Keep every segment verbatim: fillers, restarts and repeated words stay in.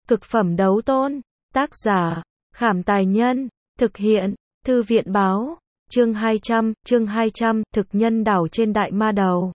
Cực phẩm đấu tôn. Tác giả, Khảm Tài Nhân. Thực hiện, Thư viện Báo. Chương hai trăm, chương hai trăm, thực nhân đảo trên đại ma đầu.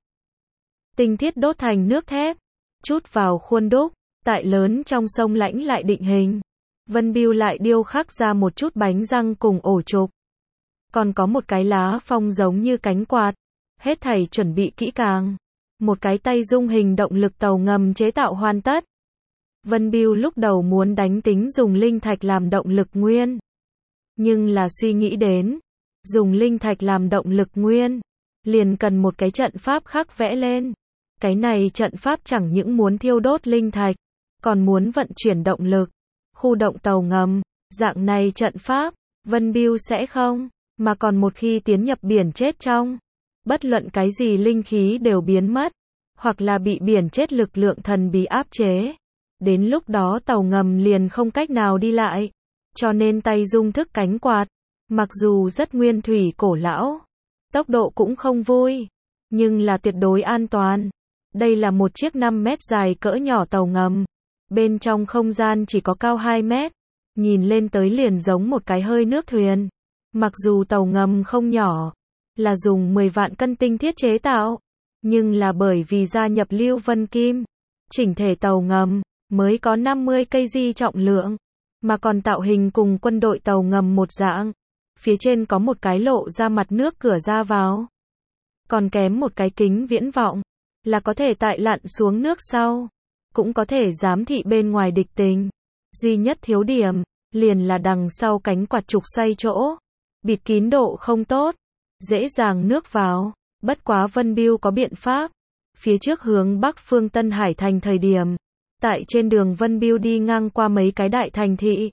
Tinh thiết đốt thành nước thép. Chút vào khuôn đúc. Tại lớn trong sông lãnh lại định hình. Vân Bưu lại điêu khắc ra một chút bánh răng cùng ổ trục. Còn có một cái lá phong giống như cánh quạt. Hết thảy chuẩn bị kỹ càng. Một cái tay dung hình động lực tàu ngầm chế tạo hoàn tất. Vân Bưu lúc đầu muốn đánh tính dùng linh thạch làm động lực nguyên. Nhưng là suy nghĩ đến, dùng linh thạch làm động lực nguyên, liền cần một cái trận pháp khắc vẽ lên. Cái này trận pháp chẳng những muốn thiêu đốt linh thạch, còn muốn vận chuyển động lực, khu động tàu ngầm. Dạng này trận pháp, Vân Bưu sẽ không, mà còn một khi tiến nhập biển chết trong, bất luận cái gì linh khí đều biến mất, hoặc là bị biển chết lực lượng thần bí áp chế. Đến lúc đó tàu ngầm liền không cách nào đi lại. Cho nên tay dung thức cánh quạt, mặc dù rất nguyên thủy cổ lão, tốc độ cũng không vui, nhưng là tuyệt đối an toàn. Đây là một chiếc năm mét dài cỡ nhỏ tàu ngầm. Bên trong không gian chỉ có cao hai mét, nhìn lên tới liền giống một cái hơi nước thuyền. Mặc dù tàu ngầm không nhỏ, là dùng mười vạn cân tinh thiết chế tạo, nhưng là bởi vì gia nhập Lưu Vân Kim, chỉnh thể tàu ngầm mới có năm mươi ki lô gam trọng lượng, mà còn tạo hình cùng quân đội tàu ngầm một dạng. Phía trên có một cái lộ ra mặt nước cửa ra vào, còn kém một cái kính viễn vọng, là có thể tại lặn xuống nước sau, cũng có thể giám thị bên ngoài địch tình. Duy nhất thiếu điểm, liền là đằng sau cánh quạt trục xoay chỗ, bịt kín độ không tốt, dễ dàng nước vào. Bất quá Vân Bưu có biện pháp. Phía trước hướng bắc phương Tân Hải thành thời điểm, tại trên đường Vân Bưu đi ngang qua mấy cái đại thành thị,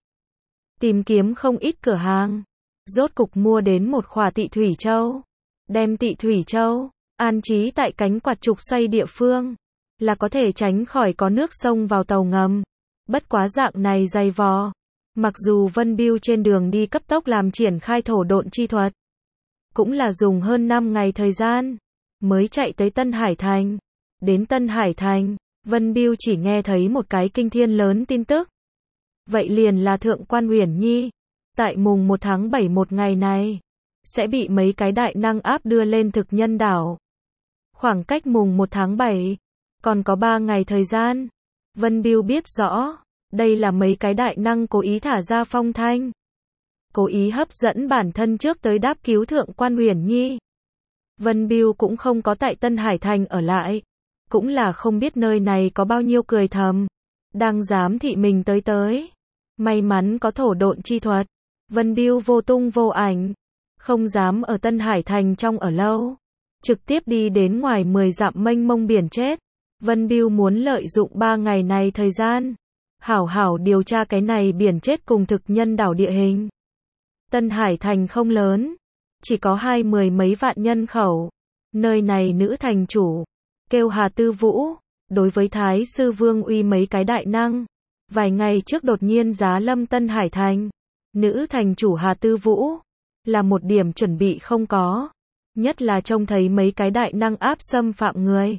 tìm kiếm không ít cửa hàng, rốt cục mua đến một khỏa Tị Thủy Châu. Đem Tị Thủy Châu an trí tại cánh quạt trục xoay địa phương, là có thể tránh khỏi có nước sông vào tàu ngầm. Bất quá dạng này dày vò, mặc dù Vân Bưu trên đường đi cấp tốc làm triển khai thổ độn chi thuật, cũng là dùng hơn năm ngày thời gian mới chạy tới Tân Hải thành. Đến Tân Hải thành, Vân Bưu chỉ nghe thấy một cái kinh thiên lớn tin tức. Vậy liền là Thượng quan Uyển Nhi, tại mùng một tháng bảy một ngày này, sẽ bị mấy cái đại năng áp đưa lên thực nhân đảo. Khoảng cách mùng một tháng bảy, còn có ba ngày thời gian. Vân Bưu biết rõ, đây là mấy cái đại năng cố ý thả ra phong thanh, cố ý hấp dẫn bản thân trước tới đáp cứu Thượng quan Uyển Nhi. Vân Bưu cũng không có tại Tân Hải thành ở lại, cũng là không biết nơi này có bao nhiêu cười thầm, đang giám thị mình tới tới. May mắn có thổ độn chi thuật, Vân Bưu vô tung vô ảnh, không dám ở Tân Hải thành trong ở lâu, trực tiếp đi đến ngoài mười dặm mênh mông biển chết. Vân Bưu muốn lợi dụng ba ngày này thời gian, hảo hảo điều tra cái này biển chết cùng thực nhân đảo địa hình. Tân Hải thành không lớn, chỉ có hai mười mấy vạn nhân khẩu. Nơi này nữ thành chủ kêu Hà Tư Vũ, đối với Thái sư Vương Uy mấy cái đại năng, vài ngày trước đột nhiên giá lâm Tân Hải thành. Nữ thành chủ Hà Tư Vũ là một điểm chuẩn bị không có, nhất là trông thấy mấy cái đại năng áp xâm phạm người,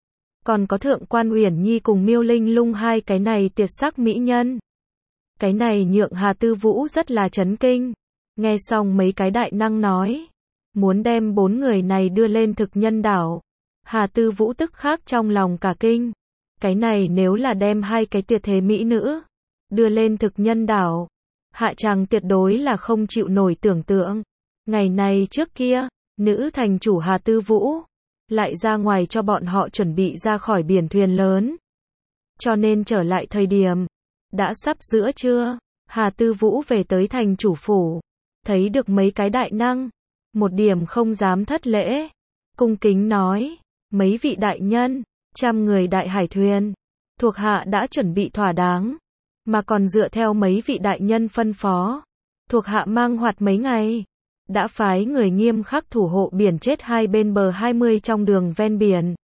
còn có Thượng quan Uyển Nhi cùng Miêu Linh Lung hai cái này tuyệt sắc mỹ nhân. Cái này nhượng Hà Tư Vũ rất là chấn kinh. Nghe xong mấy cái đại năng nói, muốn đem bốn người này đưa lên thực nhân đảo, Hà Tư Vũ tức khắc trong lòng cả kinh. Cái này nếu là đem hai cái tuyệt thế mỹ nữ đưa lên thực nhân đảo, hạ tràng tuyệt đối là không chịu nổi tưởng tượng. Ngày này trước kia, nữ thành chủ Hà Tư Vũ lại ra ngoài cho bọn họ chuẩn bị ra khỏi biển thuyền lớn. Cho nên trở lại thời điểm đã sắp giữa trưa, Hà Tư Vũ về tới thành chủ phủ, thấy được mấy cái đại năng, một điểm không dám thất lễ, cung kính nói: mấy vị đại nhân, trăm người đại hải thuyền, thuộc hạ đã chuẩn bị thỏa đáng, mà còn dựa theo mấy vị đại nhân phân phó, thuộc hạ mang hoạt mấy ngày, đã phái người nghiêm khắc thủ hộ biển chết hai bên bờ hai mươi trong đường ven biển.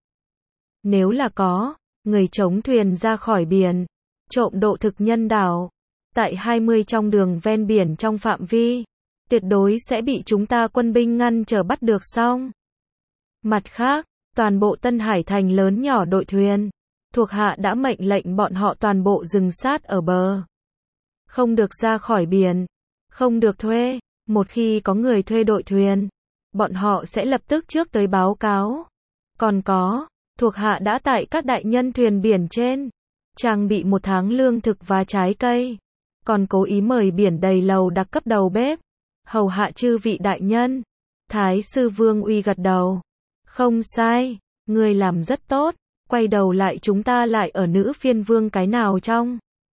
Nếu là có người chống thuyền ra khỏi biển, trộm độ thực nhân đảo, tại hai mươi trong đường ven biển trong phạm vi, tuyệt đối sẽ bị chúng ta quân binh ngăn trở bắt được xong. Mặt khác, toàn bộ Tân Hải thành lớn nhỏ đội thuyền, thuộc hạ đã mệnh lệnh bọn họ toàn bộ dừng sát ở bờ. Không được ra khỏi biển, không được thuê, một khi có người thuê đội thuyền, bọn họ sẽ lập tức trước tới báo cáo. Còn có, thuộc hạ đã tại các đại nhân thuyền biển trên, trang bị một tháng lương thực và trái cây, còn cố ý mời biển đầy lầu đặc cấp đầu bếp, hầu hạ chư vị đại nhân. Thái sư Vương Uy gật đầu. Không sai, ngươi làm rất tốt, quay đầu lại chúng ta lại ở nữ phiên vương cái nào trong.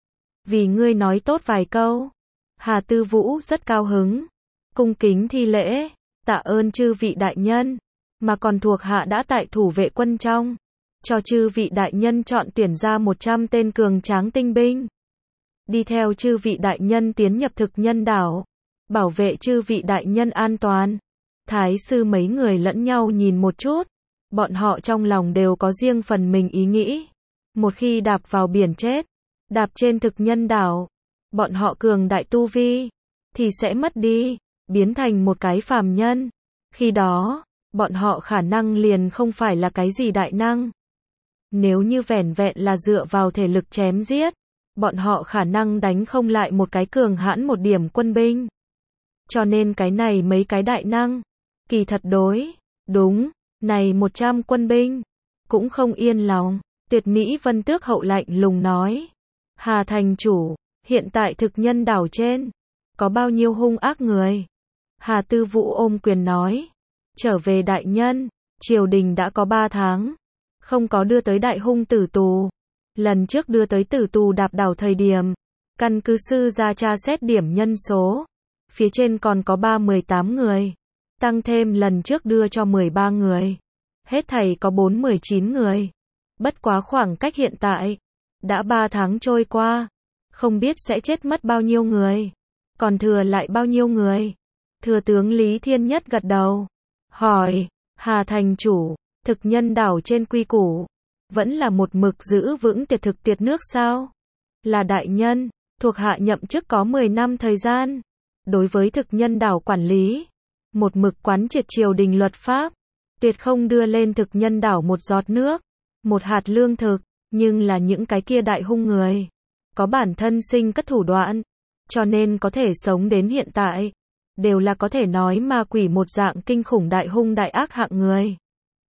Vì ngươi nói tốt vài câu. Hà Tư Vũ rất cao hứng, cung kính thi lễ, tạ ơn chư vị đại nhân, mà còn thuộc hạ đã tại thủ vệ quân trong, cho chư vị đại nhân chọn tuyển ra một trăm tên cường tráng tinh binh. Đi theo chư vị đại nhân tiến nhập thực nhân đảo, bảo vệ chư vị đại nhân an toàn. Thái sư mấy người lẫn nhau nhìn một chút, bọn họ trong lòng đều có riêng phần mình ý nghĩ. Một khi đạp vào biển chết, đạp trên thực nhân đảo, bọn họ cường đại tu vi, thì sẽ mất đi, biến thành một cái phàm nhân. Khi đó, bọn họ khả năng liền không phải là cái gì đại năng. Nếu như vẻn vẹn là dựa vào thể lực chém giết, bọn họ khả năng đánh không lại một cái cường hãn một điểm quân binh. Cho nên cái này mấy cái đại năng, kỳ thật đối, đúng, này một trăm quân binh, cũng không yên lòng. Tuyệt Mỹ Vân Tước hậu lạnh lùng nói. Hà thành chủ, hiện tại thực nhân đảo trên, có bao nhiêu hung ác người? Hà Tư Vũ ôm quyền nói. Trở về đại nhân, triều đình đã có ba tháng, không có đưa tới đại hung tử tù. Lần trước đưa tới tử tù đạp đảo thời điểm, căn cứ sư ra tra xét điểm nhân số. Phía trên còn có ba mươi tám người. Tăng thêm lần trước đưa cho mười ba người. Hết thảy có bốn mươi chín người. Bất quá khoảng cách hiện tại, đã ba tháng trôi qua, không biết sẽ chết mất bao nhiêu người, còn thừa lại bao nhiêu người. Thừa tướng Lý Thiên Nhất gật đầu, hỏi, Hà thành chủ, thực nhân đảo trên quy củ, vẫn là một mực giữ vững tiệt thực tiệt nước sao? Là đại nhân, thuộc hạ nhậm chức có mười năm thời gian, đối với thực nhân đảo quản lý, một mực quán triệt triều đình luật pháp, tuyệt không đưa lên thực nhân đảo một giọt nước, một hạt lương thực, nhưng là những cái kia đại hung người, có bản thân sinh các thủ đoạn, cho nên có thể sống đến hiện tại, đều là có thể nói ma quỷ một dạng kinh khủng đại hung đại ác hạng người.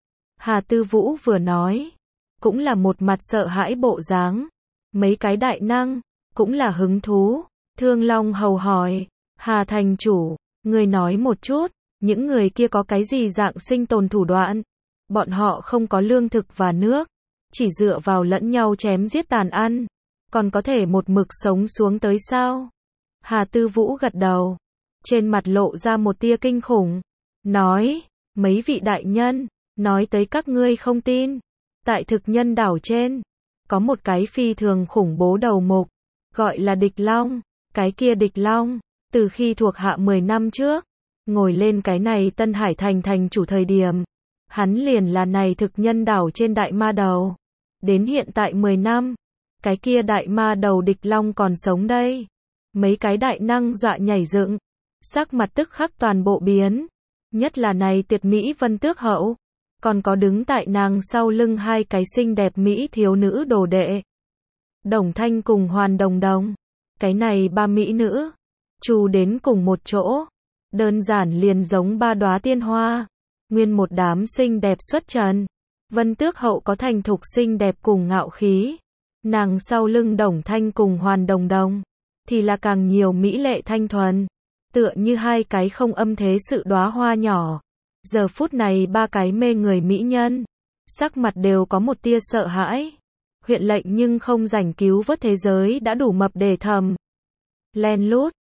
Hà Tư Vũ vừa nói, cũng là một mặt sợ hãi bộ dáng. Mấy cái đại năng, cũng là hứng thú. Thương Long hầu hỏi, Hà thành chủ, người nói một chút, những người kia có cái gì dạng sinh tồn thủ đoạn? Bọn họ không có lương thực và nước, chỉ dựa vào lẫn nhau chém giết tàn ăn, còn có thể một mực sống xuống tới sao? Hà Tư Vũ gật đầu, trên mặt lộ ra một tia kinh khủng, nói, mấy vị đại nhân, nói tới các ngươi không tin, tại thực nhân đảo trên, có một cái phi thường khủng bố đầu mục, gọi là Địch Long. Cái kia Địch Long, từ khi thuộc hạ mười năm trước, ngồi lên cái này Tân Hải thành thành chủ thời điểm, hắn liền là này thực nhân đảo trên đại ma đầu. Đến hiện tại mười năm, cái kia đại ma đầu Địch Long còn sống đây. Mấy cái đại năng dọa nhảy dựng, sắc mặt tức khắc toàn bộ biến. Nhất là này Tuyệt Mỹ Vân Tước hậu, còn có đứng tại nàng sau lưng hai cái xinh đẹp mỹ thiếu nữ đồ đệ. Đồng Thanh cùng Hoàn Đồng Đồng, cái này ba mỹ nữ, chù đến cùng một chỗ, đơn giản liền giống ba đóa tiên hoa, nguyên một đám xinh đẹp xuất trần. Vân Tước hậu có thành thục xinh đẹp cùng ngạo khí, nàng sau lưng Đồng Thanh cùng Hoàn Đồng Đồng, thì là càng nhiều mỹ lệ thanh thuần, tựa như hai cái không âm thế sự đóa hoa nhỏ. Giờ phút này ba cái mê người mỹ nhân, sắc mặt đều có một tia sợ hãi. Huyện lệnh nhưng không rảnh cứu vớt thế giới đã đủ mập để thầm. Len lút,